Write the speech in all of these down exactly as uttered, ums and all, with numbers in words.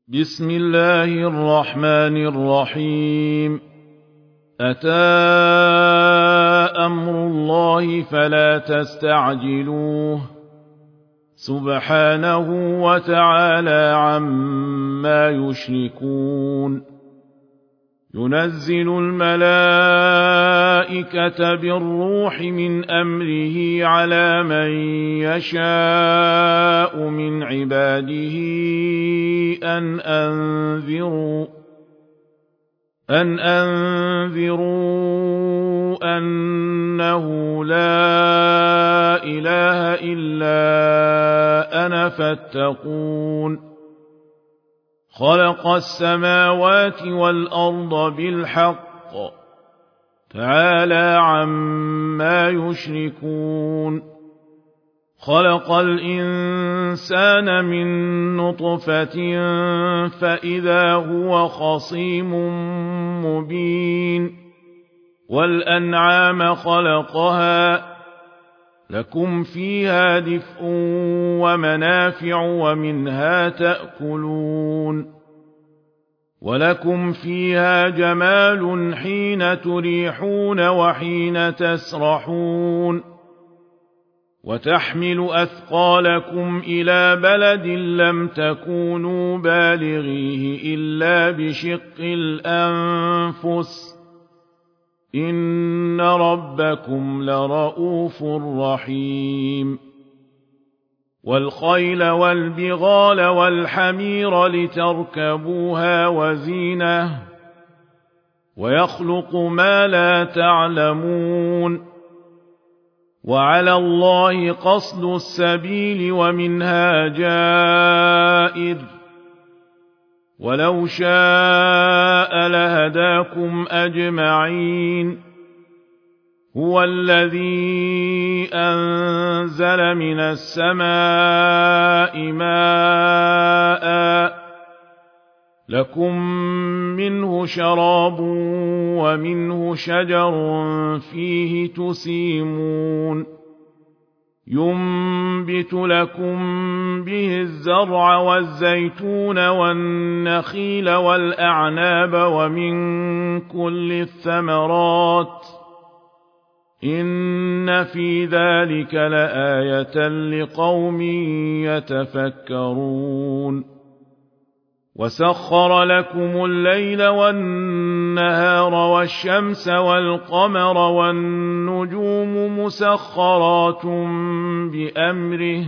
بسم الله الرحمن الرحيم. أتى أمر الله فلا تستعجلوه سبحانه وتعالى عما يشركون. ينزل الملائكة بالروح من أمره على من يشاء من عباده أن أنذروا أن أنذروا أنه لا إله إلا أنا فاتقون. خلق السماوات والأرض بالحق تعالى عما يشركون. خلق الإنسان من نطفة فإذا هو خصيم مبين. والأنعام خلقها لكم فيها دفء ومنافع ومنها تأكلون. ولكم فيها جمال حين تريحون وحين تسرحون. وتحمل أثقالكم إلى بلد لم تكونوا بالغيه إلا بشق الأنفس إن ربكم لرءوف رحيم. والخيل والبغال والحمير لتركبوها وزينة ويخلق ما لا تعلمون. وعلى الله قصد السبيل ومنها جائر ولو شاء لهداكم أجمعين. هو الذي أنزل من السماء ماء لكم منه شراب ومنه شجر فيه تسيمون. ينبت لكم به الزرع والزيتون والنخيل والأعناب ومن كل الثمرات إن في ذلك لآية لقوم يتفكرون. وسخر لكم الليل والنهار والشمس والقمر والنجوم مسخرات بأمره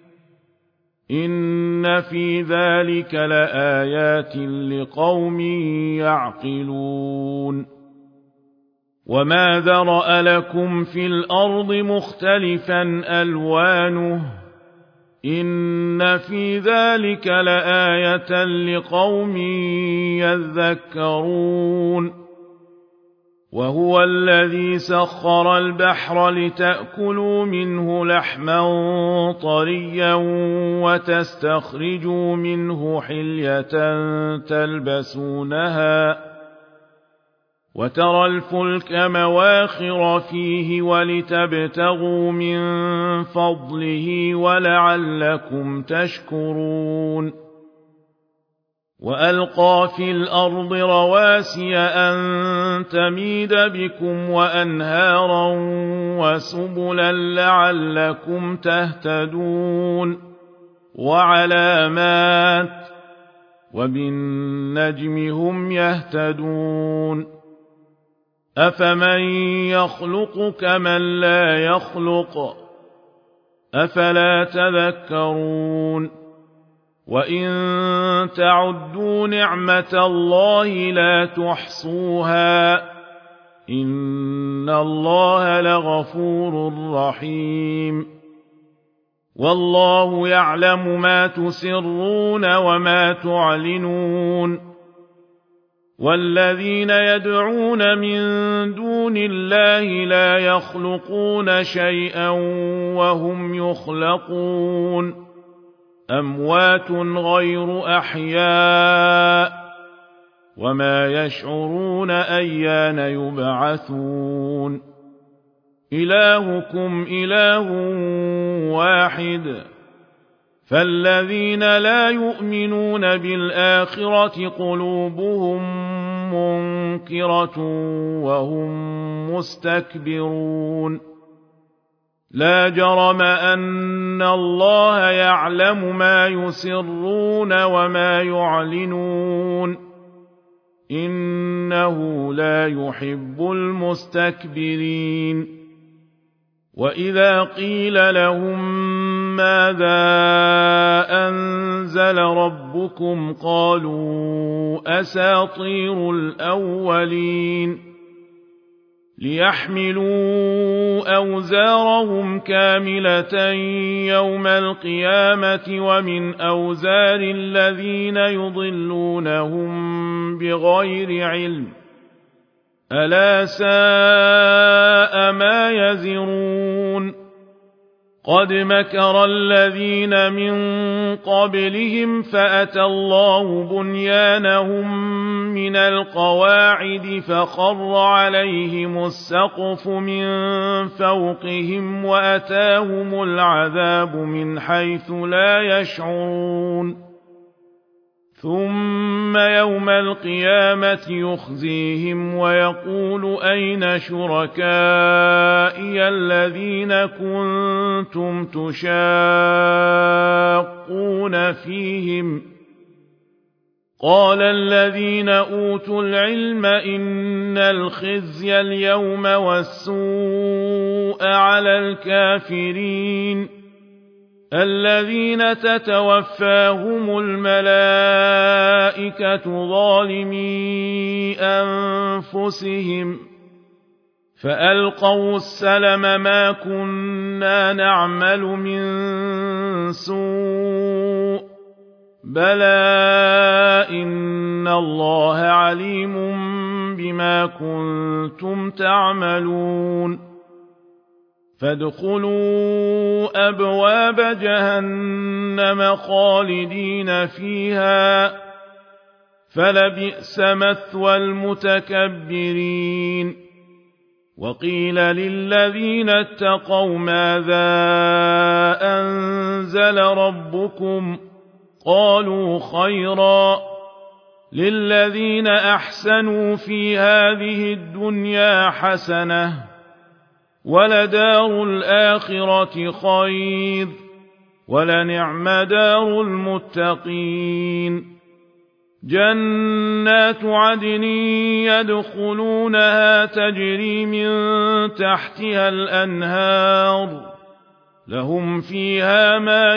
إن في ذلك لآيات لقوم يعقلون. وما ذرأ لكم في الأرض مختلفا ألوانه إن في ذلك لآية لقوم يذكرون. وهو الذي سخر البحر لتأكلوا منه لحما طريا وتستخرجوا منه حلية تلبسونها وترى الفلك مواخر فيه ولتبتغوا من فضله ولعلكم تشكرون. وألقى في الأرض رواسي أن تميد بكم وأنهارا وسبلا لعلكم تهتدون. وعلامات وبالنجم هم يهتدون. أفمن يخلق كمن لا يخلق أفلا تذكرون. وإن تعدوا نعمة الله لا تحصوها إن الله لغفور رحيم. والله يعلم ما تسرون وما تعلنون. والذين يدعون من دون الله لا يخلقون شيئا وهم يخلقون. أموات غير أحياء وما يشعرون أيان يبعثون. إلهكم إله واحد فالذين لا يؤمنون بالآخرة قلوبهم منكرة وهم مستكبرون لا جرم أن الله يعلم ما يسرون وما يعلنون إنه لا يحب المستكبرين وإذا قيل لهم ماذا أنزل ربكم قالوا أساطير الأولين ليحملوا أوزارهم كاملة يوم القيامة ومن أوزار الذين يضلونهم بغير علم ألا ساء ما يزرون قد مكر الذين من قبلهم فأتى الله بنيانهم من القواعد فخر عليهم السقف من فوقهم وأتاهم العذاب من حيث لا يشعرون ثم يوم القيامة يخزيهم ويقول أين شركائي الذين كنتم تشاقون فيهم قال الذين أوتوا العلم إن الخزي اليوم والسوء على الكافرين الذين تتوفاهم الملائكة ظالمي أنفسهم فألقوا السلم ما كنا نعمل من سوء بلى إن الله عليم بما كنتم تعملون فادخلوا أبواب جهنم خالدين فيها فلبئس مثوى المتكبرين وقيل للذين اتقوا ماذا أنزل ربكم قالوا خيرا للذين أحسنوا في هذه الدنيا حسنة ولدار الآخرة خير ولنعم دار المتقين جنات عدن يدخلونها تجري من تحتها الأنهار لهم فيها ما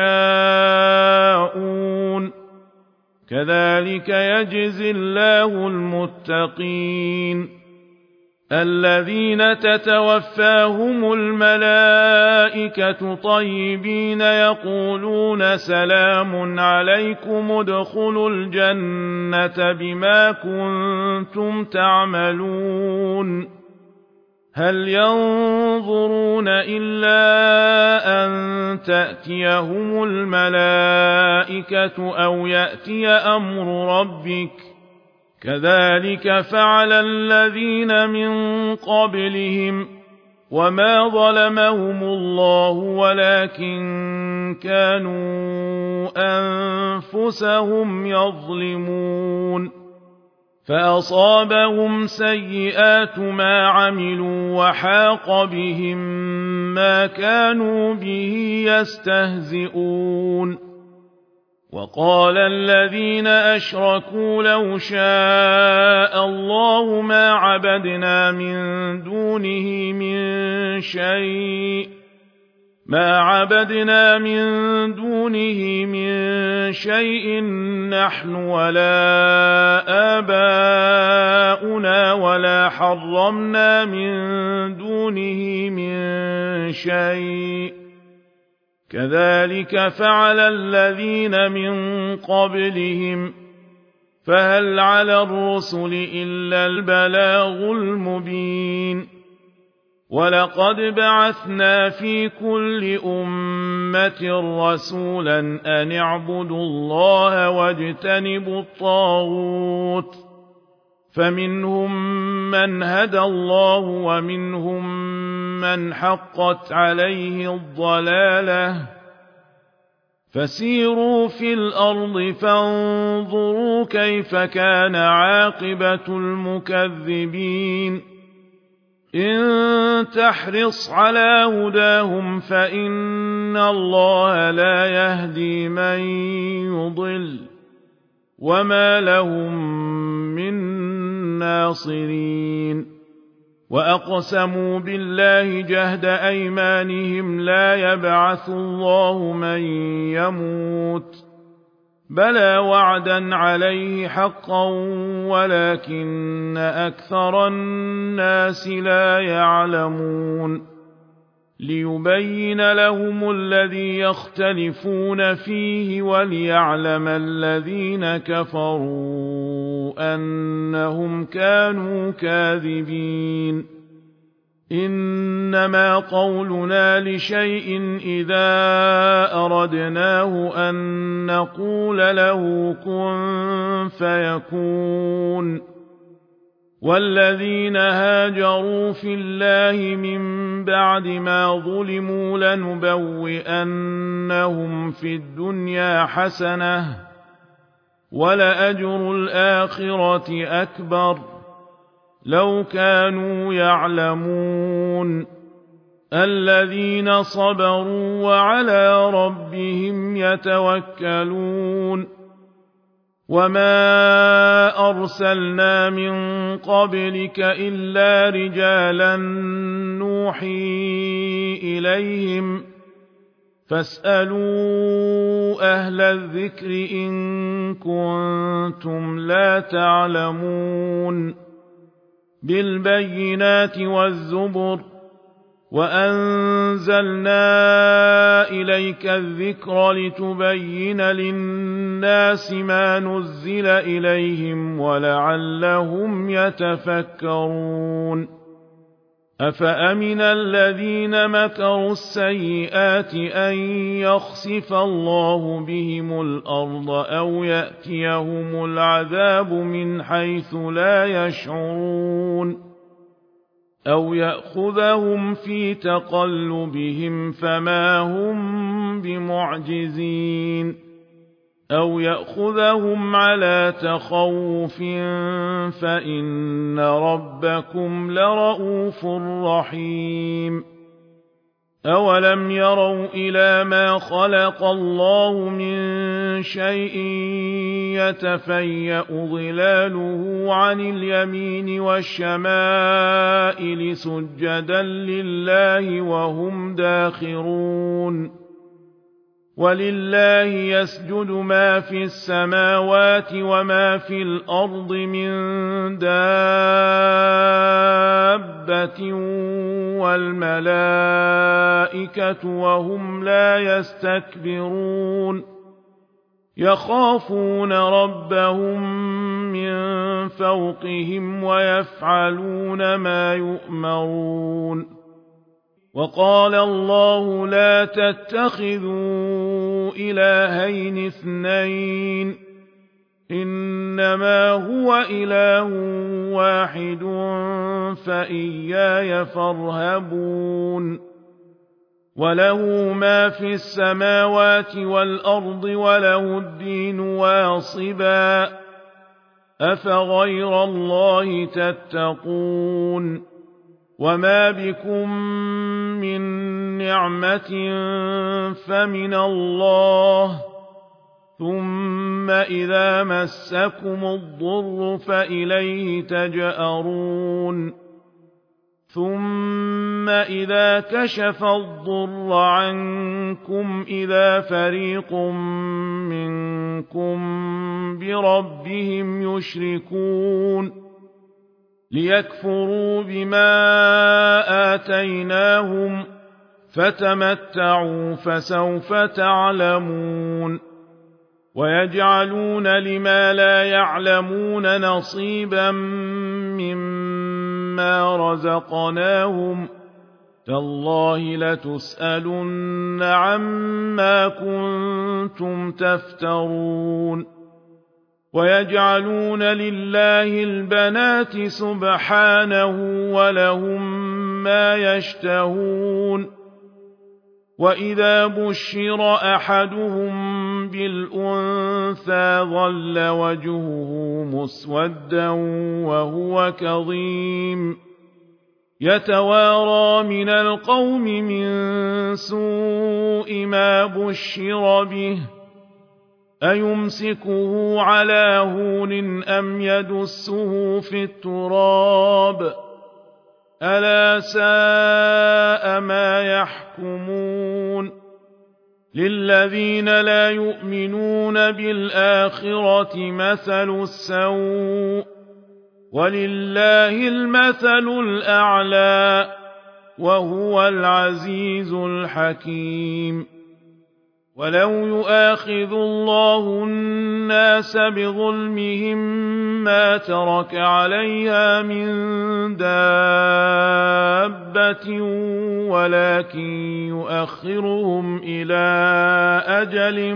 يشاءون كذلك يجزي الله المتقين الذين تتوفاهم الملائكة طيبين يقولون سلام عليكم ادخلوا الجنة بما كنتم تعملون هل ينظرون إلا أن تأتيهم الملائكة أو يأتي أمر ربك كذلك فعل الذين من قبلهم وما ظلمهم الله ولكن كانوا أنفسهم يظلمون فأصابهم سيئات ما عملوا وحاق بهم ما كانوا به يستهزئون وقال الذين أشركوا لو شاء الله ما عبدنا من دونه من شيء ما عبدنا من دونه من شيء نحن ولا آباؤنا ولا حرمنا من دونه من شيء كذلك فعل الذين من قبلهم فهل على الرسل إلا البلاغ المبين ولقد بعثنا في كل أمة رسولا أن اعبدوا الله واجتنبوا الطاغوت فمنهم من هدى الله ومنهم من حقت عليه الضلالة فسيروا في الأرض فانظروا كيف كان عاقبة المكذبين إن تحرص على هداهم فإن الله لا يهدي من يضل وما لهم من ناصرين وأقسموا بالله جهد أيمانهم لا يبعث الله من يموت بلى وعدا عليه حقا ولكن أكثر الناس لا يعلمون ليبين لهم الذي يختلفون فيه وليعلم الذين كفروا أنهم كانوا كاذبين إنما قولنا لشيء إذا أردناه أن نقول له كن فيكون والذين هاجروا في الله من بعد ما ظلموا لنبوئنهم في الدنيا حسنة ولأجر الآخرة أكبر لو كانوا يعلمون الذين صبروا وعلى ربهم يتوكلون وما أرسلنا من قبلك إلا رجالا نوحي إليهم فاسألوا أهل الذكر إن كنتم لا تعلمون بالبينات والزبر وأنزلنا إليك الذكر لتبين للناس ما نزل إليهم ولعلهم يتفكرون أفأمن الذين مكروا السيئات أن يخسف الله بهم الأرض أو يأتيهم العذاب من حيث لا يشعرون أو يأخذهم في تقلبهم فما هم بمعجزين أو يأخذهم على تخوف فإن ربكم لرءوف رحيم أولم يروا إلى ما خلق الله من شيء يتفيأ ظلاله عن اليمين والشمائل سجدا لله وهم داخرون ولله يسجد ما في السماوات وما في الأرض من دابة والملائكة وهم لا يستكبرون يخافون ربهم من فوقهم ويفعلون ما يؤمرون وقال الله لا تتخذوا إلهين اثنين إنما هو إله واحد فإياي فارهبون وله ما في السماوات والأرض وله الدين واصبا أفغير الله تتقون وما بكم من نعمة فمن الله ثم إذا مسكم الضر فإليه تجأرون ثم إذا كشف الضر عنكم إذا فريق منكم بربهم يشركون ليكفروا بما آتيناهم فتمتعوا فسوف تعلمون ويجعلون لما لا يعلمون نصيبا مما رزقناهم تالله لتسألن عما كنتم تفترون ويجعلون لله البنات سبحانه ولهم ما يشتهون وإذا بشر أحدهم بالأنثى ظل وجهه مسودا وهو كظيم يتوارى من القوم من سوء ما بشر به أيمسكه على هون أم يدسه في التراب ألا ساء ما يحكمون للذين لا يؤمنون بالآخرة مثل السوء ولله المثل الأعلى وهو العزيز الحكيم ولو يؤاخذ الله الناس بظلمهم ما ترك عليها من دابة ولكن يؤخرهم إلى أجل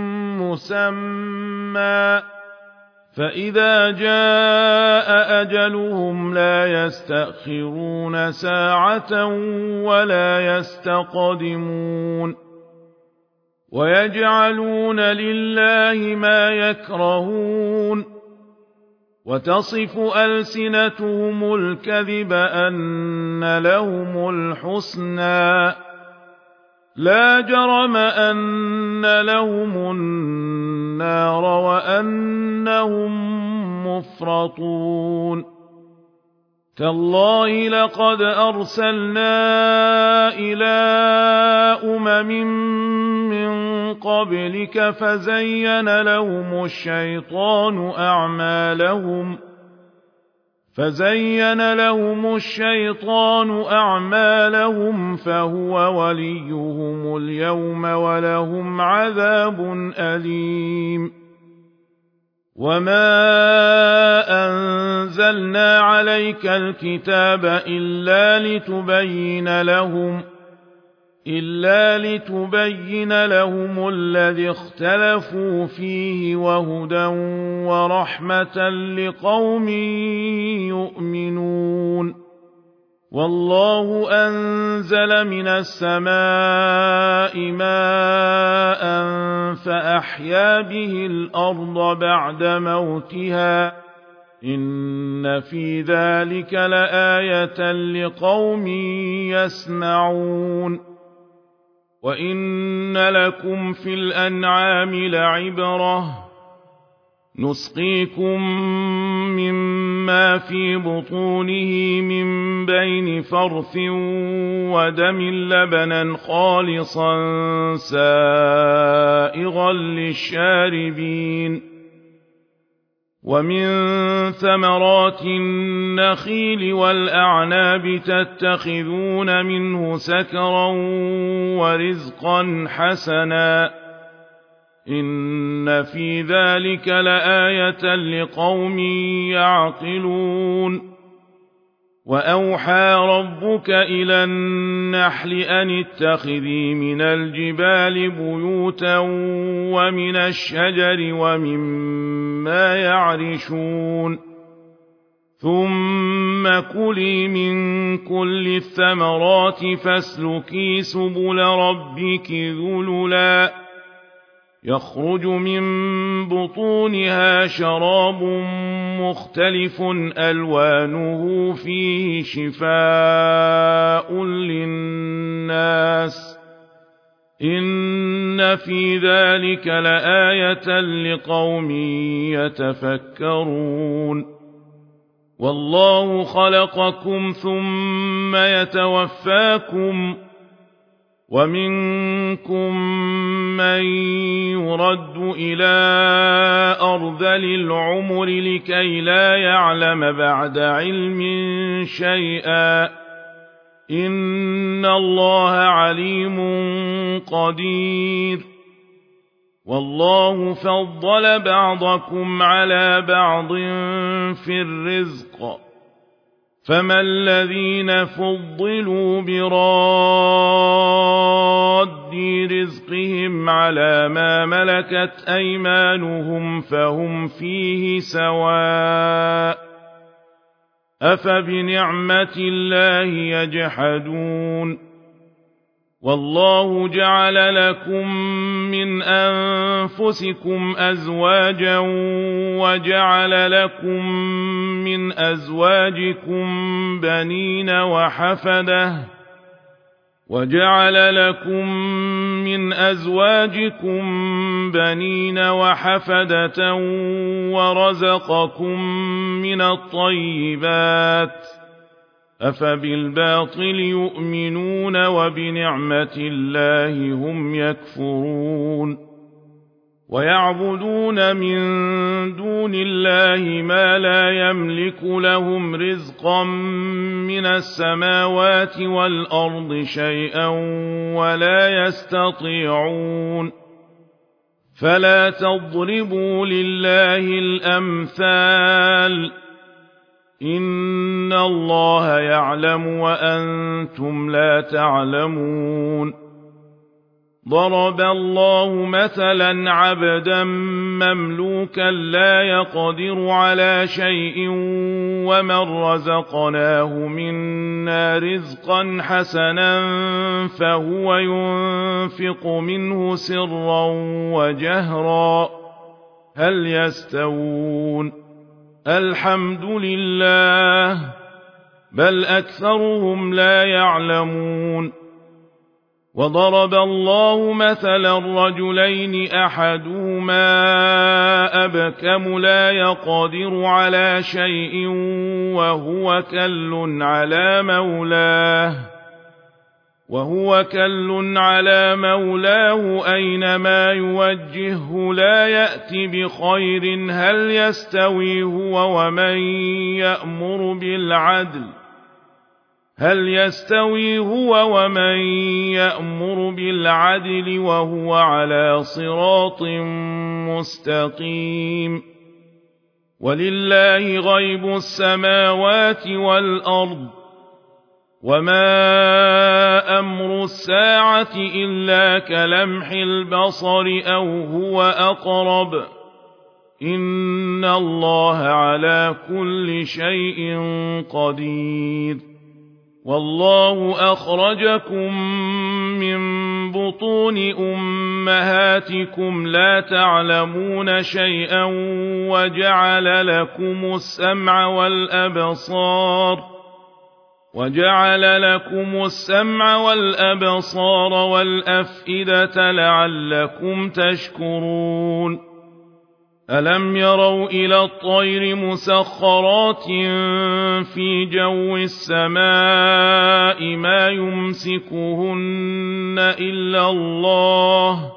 مسمى فإذا جاء أجلهم لا يستأخرون ساعة ولا يستقدمون ويجعلون لله ما يكرهون وتصف ألسنتهم الكذب أن لهم الحسنى لا جرم أن لهم النار وأنهم مفرطون تالله لقد أرسلنا إلى أمم من قبلك فزين لهم الشيطان أعمالهم فزين لهم الشيطان أعمالهم فهو وليهم اليوم ولهم عذاب أليم وما أنزلنا عليك الكتاب إلا لتبين لهم إلا لتبين لهم الذي اختلفوا فيه وهدى ورحمة لقوم يؤمنون والله أنزل من السماء ماء فأحيا به الأرض بعد موتها إن في ذلك لآية لقوم يسمعون وإن لكم في الأنعام لعبرة نسقيكم مما في بطونه من بين فرث ودم لبنا خالصا سائغا للشاربين ومن ثمرات النخيل والأعناب تتخذون منه سكرا ورزقا حسنا إن في ذلك لآية لقوم يعقلون وأوحى ربك إلى النحل أن اتخذي من الجبال بيوتا ومن الشجر ومما يعرشون ثم كلي من كل الثمرات فاسلكي سبل ربك ذللا يخرج من بطونها شراب مختلف ألوانه فيه شفاء للناس إن في ذلك لآية لقوم يتفكرون والله خلقكم ثم يتوفاكم ومنكم من يرد إلى أرذل العمر لكي لا يعلم بعد علم شيئا إن الله عليم قدير والله فضل بعضكم على بعض في الرزق فما الذين فضلوا براد رزقهم على ما ملكت أيمانهم فهم فيه سواء أفبنعمة الله يجحدون والله جعل لكم من أنفسكم أزواجا وجعل لكم من أزواجكم بنين وحفدة وجعل لكم من أزواجكم بنين وحفدة ورزقكم من الطيبات أفبالباطل يؤمنون وبنعمة الله هم يكفرون ويعبدون من دون الله ما لا يملك لهم رزقا من السماوات والأرض شيئا ولا يستطيعون فلا تضربوا لله الأمثال إن الله يعلم وأنتم لا تعلمون ضرب الله مثلا عبدا مملوكا لا يقدر على شيء ومن رزقناه منا رزقا حسنا فهو ينفق منه سرا وجهرا هل يستوون الحمد لله بل أكثرهم لا يعلمون وضرب الله مثلا رجلين أحدهما أبكم لا يقدر على شيء وهو كل على مولاه وهو كل على مولاه أينما يوجهه لا يأتي بخير هل يستوي هو ومن يأمر بالعدل هل يستوي هو ومن يأمر بالعدل وهو على صراط مستقيم ولله غيب السماوات والأرض وما أمر الساعة إلا كلمح البصر أو هو أقرب إن الله على كل شيء قدير والله أخرجكم من بطون أمهاتكم لا تعلمون شيئا وجعل لكم السمع والأبصار وجعل لكم السمع والأبصار والأفئدة لعلكم تشكرون ألم يروا إلى الطير مسخرات في جو السماء ما يمسكهن إلا الله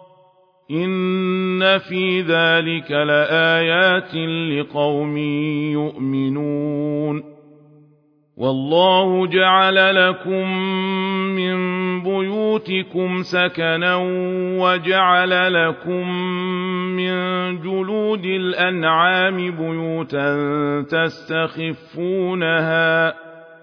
إن في ذلك لآيات لقوم يؤمنون والله جعل لكم من بيوتكم سكنا وجعل لكم من جلود الأنعام بيوتا تستخفونها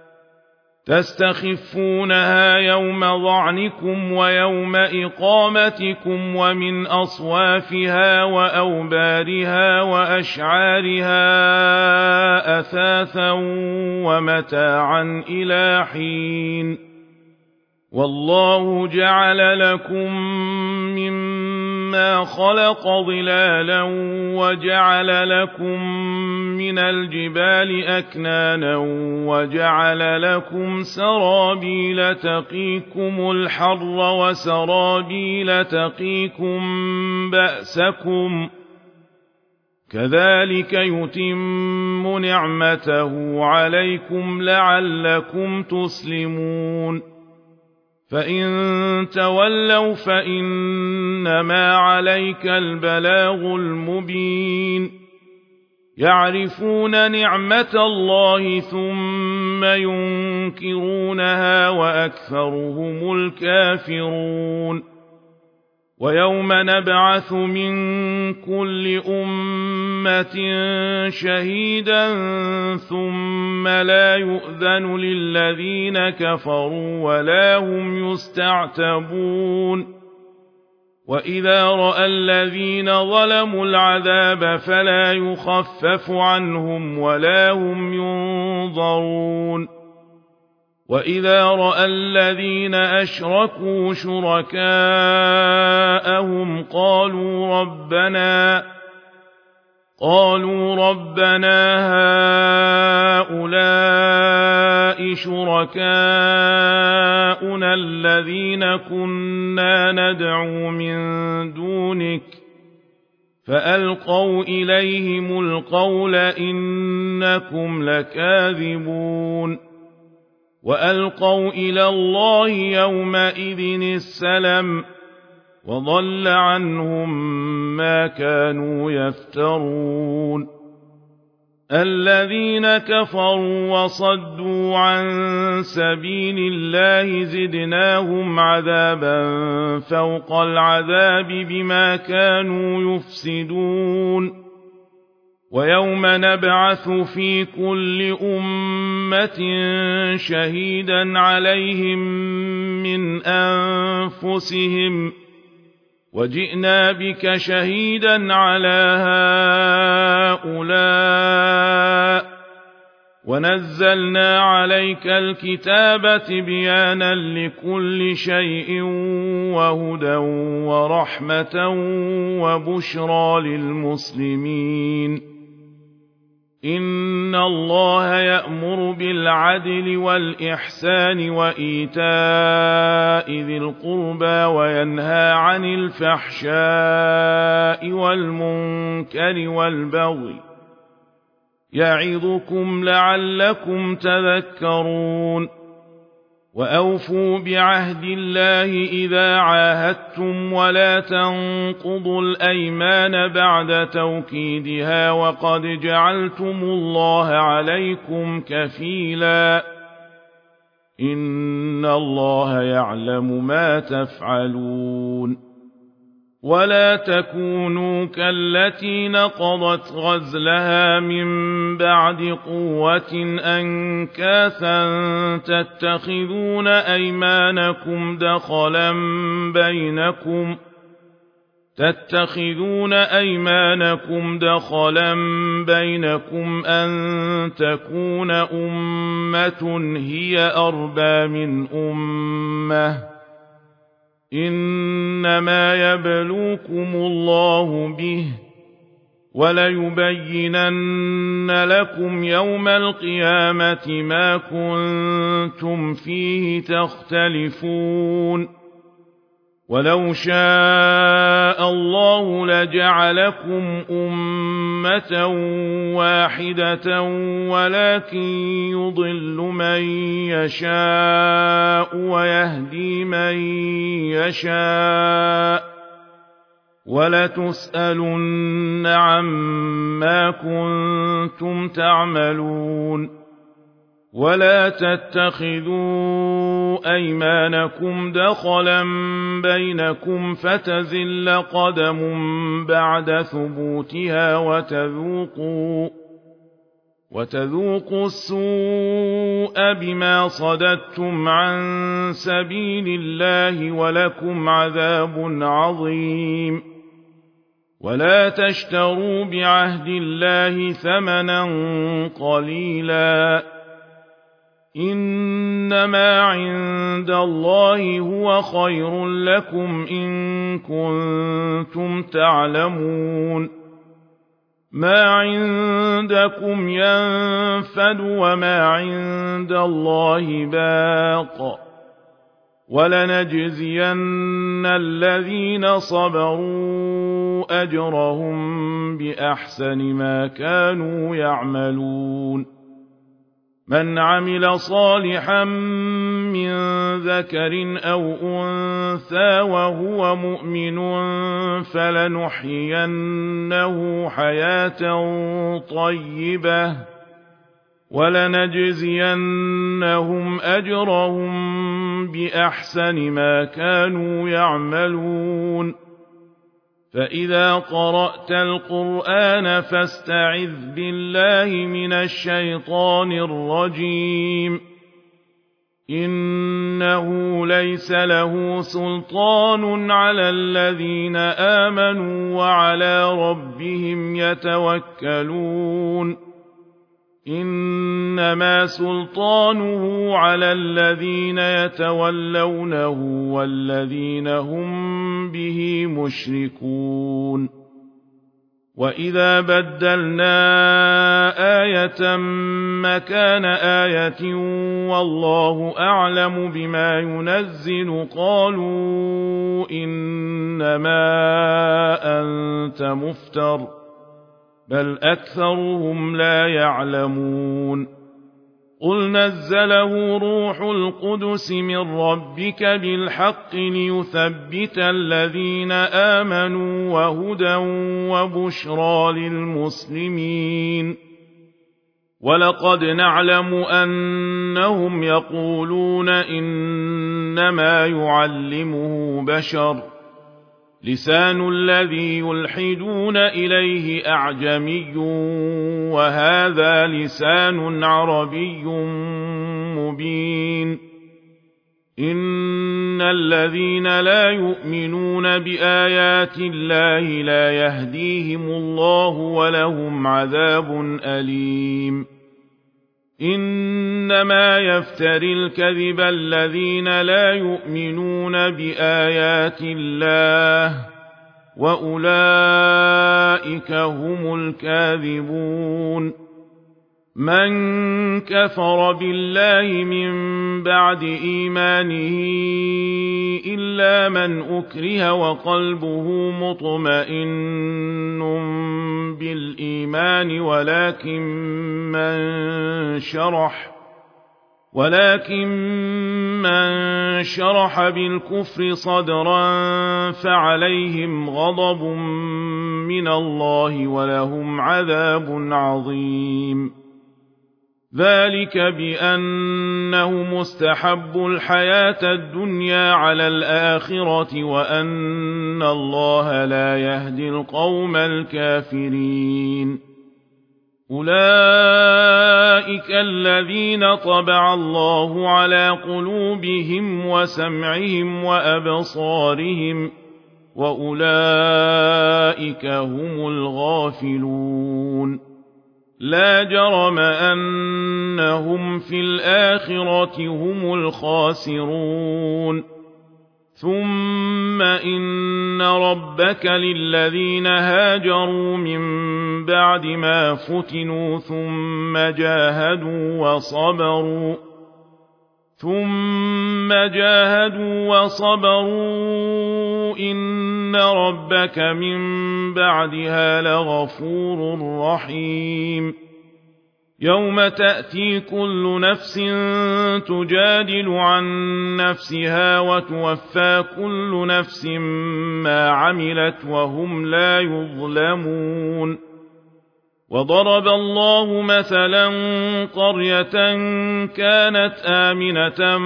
تستخفونها يوم ظعنكم ويوم إقامتكم ومن أصوافها وأوبارها وأشعارها أثاثا ومتاعا إلى حين والله جعل لكم مما خلق ظلالا وجعل لكم من الجبال أكنانا وجعل لكم سرابيل تقيكم الحر وسرابيل تقيكم بأسكم كذلك يتم نعمته عليكم لعلكم تسلمون فإن تولوا فإنما عليك البلاغ المبين يعرفون نعمة الله ثم ينكرونها وأكثرهم الكافرون ويوم نبعث من كل أمة شهيدا ثم لا يؤذن للذين كفروا ولا هم يستعتبون وإذا رأى الذين ظلموا العذاب فلا يخفف عنهم ولا هم ينظرون وإذا رأى الذين أشركوا شركاءهم قالوا ربنا قالوا ربنا هؤلاء شركاؤنا الذين كنا ندعو من دونك فألقوا إليهم القول إنكم لكاذبون وألقوا إلى الله يومئذ السلم وضل عنهم ما كانوا يفترون الذين كفروا وصدوا عن سبيل الله زدناهم عذابا فوق العذاب بما كانوا يفسدون ويوم نبعث في كل أمة شهيدا عليهم من أنفسهم وجئنا بك شهيدا على هؤلاء ونزلنا عليك الكتاب تبيانا لكل شيء وهدى ورحمة وبشرى للمسلمين إن الله يأمر بالعدل والإحسان وإيتاء ذي القربى وينهى عن الفحشاء والمنكر والبغي يعظكم لعلكم تذكرون وأوفوا بعهد الله إذا عاهدتم ولا تنقضوا الأيمان بعد توكيدها وقد جعلتم الله عليكم كفيلا إن الله يعلم ما تفعلون ولا تكونوا كالتي نقضت غزلها من بعد قوة أنكاثا تتخذون أيمانكم دخلا بينكم تتخذون أيمانكم دخلا بينكم أن تكون أمة هي أربى من أمة إنما يبلوكم الله به وليبينن لكم يوم القيامة ما كنتم فيه تختلفون ولو شاء الله لجعلكم أمة واحدة ولكن يضل من يشاء ويهدي من يشاء ولتسألن عما كنتم تعملون ولا تتخذوا أيمانكم دخلا بينكم فتزل قدم بعد ثبوتها وتذوقوا وتذوقوا السوء بما صددتم عن سبيل الله ولكم عذاب عظيم ولا تشتروا بعهد الله ثمنا قليلا إنما عند الله هو خير لكم إن كنتم تعلمون ما عندكم ينفد وما عند الله باق ولنجزين الذين صبروا أجرهم بأحسن ما كانوا يعملون من عمل صالحا من ذكر أو أنثى وهو مؤمن فلنحيينه حياة طيبة ولنجزينهم أجرهم بأحسن ما كانوا يعملون فإذا قرأت القرآن فاستعذ بالله من الشيطان الرجيم إنه ليس له سلطان على الذين آمنوا وعلى ربهم يتوكلون إنما سلطانه على الذين يتولونه والذين هم به مشركون وإذا بدلنا آية مكان آية والله أعلم بما ينزل قالوا إنما أنت مفتر بل أكثرهم لا يعلمون قل نزله روح القدس من ربك بالحق ليثبت الذين آمنوا وهدى وبشرى للمسلمين ولقد نعلم أنهم يقولون إنما يعلمه بشر لسان الذي يلحدون إليه أعجمي وهذا لسان عربي مبين إن الذين لا يؤمنون بآيات الله لا يهديهم الله ولهم عذاب أليم إنما يفتري الكذب الذين لا يؤمنون بآيات الله وأولئك هم الكاذبون من كفر بالله من بعد إيمانه إلا من أكره وقلبه مطمئن بالإيمان ولكن من شرح ولكن من شرح بالكفر صدرا فعليهم غضب من الله ولهم عذاب عظيم ذلك بأنه مستحب الحياة الدنيا على الآخرة وأن الله لا يهدي القوم الكافرين أولئك الذين طبع الله على قلوبهم وسمعهم وأبصارهم وأولئك هم الغافلون لا جرم أنهم في الآخرة هم الخاسرون ثم إن ربك للذين هاجروا من بعد ما فتنوا ثم جاهدوا وصبروا ثم جاهدوا وصبروا إن ربك من بعدها لغفور رحيم يوم تأتي كل نفس تجادل عن نفسها وتوفى كل نفس ما عملت وهم لا يظلمون وضرب الله مثلا قرية كانت آمنة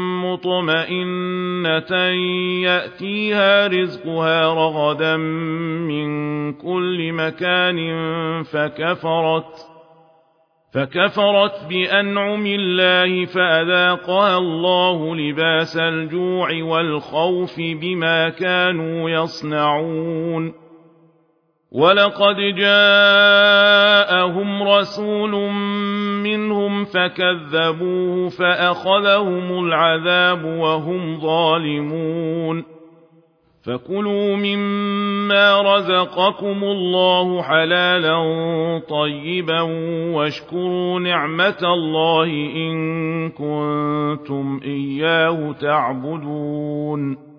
مطمئنة يأتيها رزقها رغدا من كل مكان فكفرت فكفرت بأنعم الله فأذاقها الله لباس الجوع والخوف بما كانوا يصنعون ولقد جاءهم رسول منهم فكذبوه فأخذهم العذاب وهم ظالمون فكلوا مما رزقكم الله حلالا طيبا واشكروا نعمة الله إن كنتم إياه تعبدون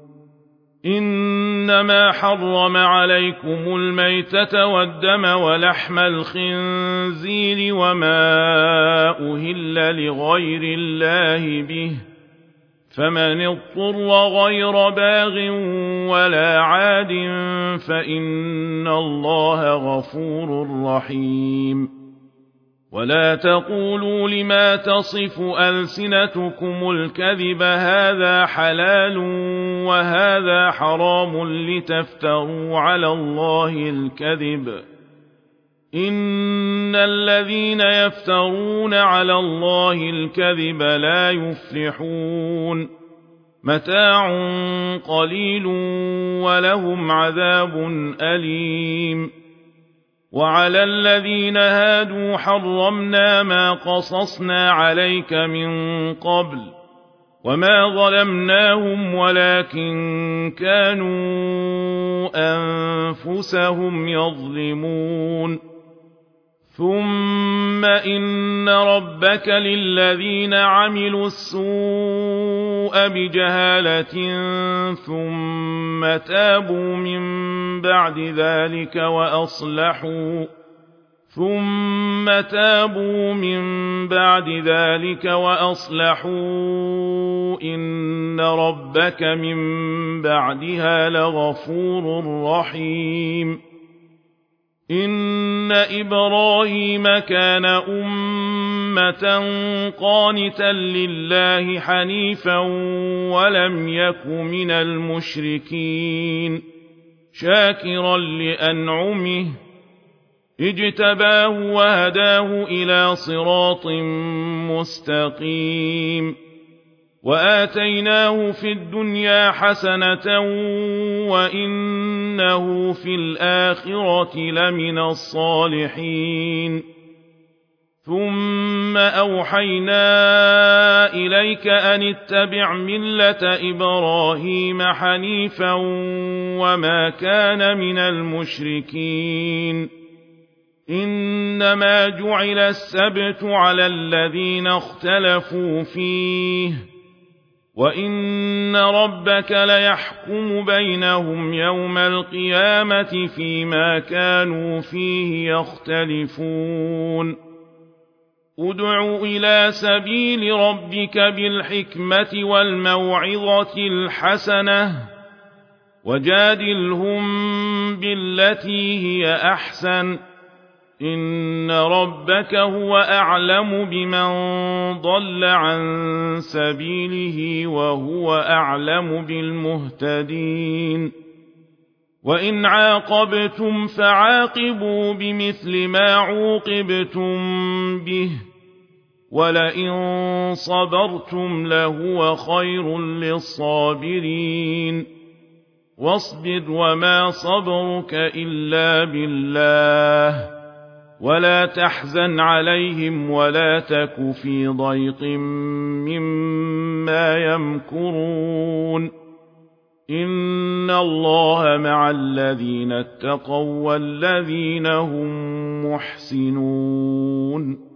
إنما حرم عليكم الميتة والدم ولحم الخنزير وما أهل لغير الله به فمن اضطر غير باغ ولا عاد فإن الله غفور رحيم ولا تقولوا لما تصف ألسنتكم الكذب هذا حلال وهذا حرام لتفتروا على الله الكذب إن الذين يفترون على الله الكذب لا يفلحون متاع قليل ولهم عذاب أليم وعلى الذين هادوا حرمنا ما قصصنا عليك من قبل وما ظلمناهم ولكن كانوا أنفسهم يظلمون ثم إن ربك للذين عملوا السوء بجهالة ثم تابوا من بعد ذلك وأصلحوا ثم تابوا من بعد ذلك وأصلحوا إن ربك من بعدها لغفور رحيم إن إبراهيم كان أمة قانتا لله حنيفا ولم يك من المشركين شاكرا لأنعمه اجتباه وهداه إلى صراط مستقيم وآتيناه في الدنيا حسنة وإنه في الآخرة لمن الصالحين ثم أوحينا إليك أن اتبع ملة إبراهيم حنيفا وما كان من المشركين إنما جعل السبت على الذين اختلفوا فيه وإن ربك ليحكم بينهم يوم القيامة فيما كانوا فيه يختلفون ادع إلى سبيل ربك بالحكمة والموعظة الحسنة وجادلهم بالتي هي أحسن إن ربك هو أعلم بمن ضل عن سبيله وهو أعلم بالمهتدين وإن عاقبتم فعاقبوا بمثل ما عوقبتم به ولئن صبرتم لهو خير للصابرين واصبر وما صبرك إلا بالله ولا تحزن عليهم ولا تك في ضيق مما يمكرون إن الله مع الذين اتقوا والذين هم محسنون